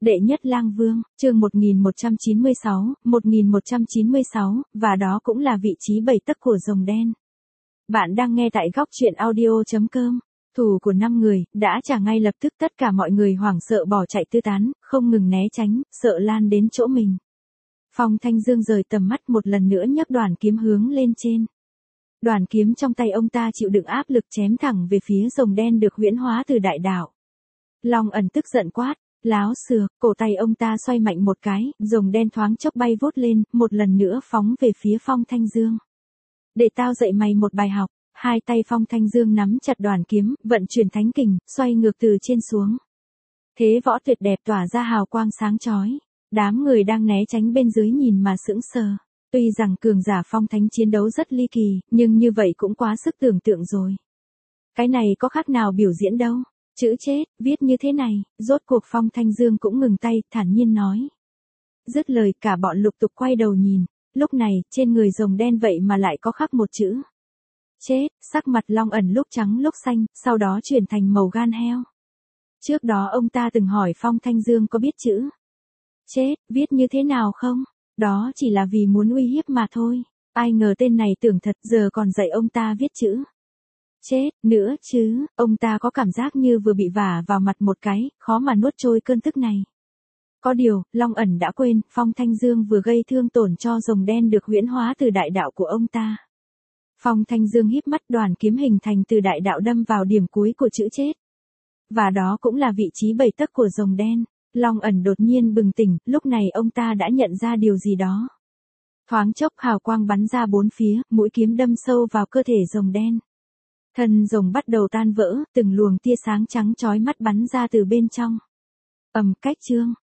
Đệ nhất lang vương, chương 1196, và đó cũng là vị trí 7 tấc của rồng đen. Bạn đang nghe tại góc truyện audio.com. Thủ của 5 người, đã trả ngay lập tức, tất cả mọi người hoảng sợ bỏ chạy tứ tán, không ngừng né tránh, sợ lan đến chỗ mình. Phong Thanh Dương rời tầm mắt một lần nữa nhấc đoản kiếm hướng lên trên. Đoản kiếm trong tay ông ta chịu đựng áp lực chém thẳng về phía rồng đen được huyễn hóa từ đại đạo. Long ẩn tức giận quát, láo xừa, cổ tay ông ta xoay mạnh một cái, rồng đen thoáng chốc bay vút lên, một lần nữa phóng về phía Phong Thanh Dương. Để tao dạy mày một bài học. Hai tay Phong Thanh Dương nắm chặt đoản kiếm, vận chuyển thánh kình, xoay ngược từ trên xuống. Thế võ tuyệt đẹp tỏa ra hào quang sáng chói. Đám người đang né tránh bên dưới nhìn mà sững sờ. Tuy rằng cường giả phong thánh chiến đấu rất ly kỳ, nhưng như vậy cũng quá sức tưởng tượng rồi. Cái này có khác nào biểu diễn đâu. Chữ chết, viết như thế này, rốt cuộc Phong Thanh Dương cũng ngừng tay, thản nhiên nói. Dứt lời cả bọn lục tục quay đầu nhìn. Lúc này, trên người rồng đen vậy mà lại có khắc một chữ. Chết, sắc mặt Long ẩn lúc trắng lúc xanh, sau đó chuyển thành màu gan heo. Trước đó ông ta từng hỏi Phong Thanh Dương có biết chữ chết, viết như thế nào không? Đó chỉ là vì muốn uy hiếp mà thôi. Ai ngờ tên này tưởng thật, giờ còn dạy ông ta viết chữ chết nữa chứ. Ông ta có cảm giác như vừa bị vả vào mặt một cái, khó mà nuốt trôi cơn tức này. Có điều, Long ẩn đã quên, Phong Thanh Dương vừa gây thương tổn cho rồng đen được huyễn hóa từ đại đạo của ông ta. Phong Thanh Dương híp mắt, đoản kiếm hình thành từ đại đạo đâm vào điểm cuối của chữ chết. Và đó cũng là vị trí 7 tấc của rồng đen. Long ẩn đột nhiên bừng tỉnh, lúc này ông ta đã nhận ra điều gì đó. Thoáng chốc hào quang bắn ra bốn phía, mũi kiếm đâm sâu vào cơ thể rồng đen. Thân rồng bắt đầu tan vỡ, từng luồng tia sáng trắng chói mắt bắn ra từ bên trong. Cách chương,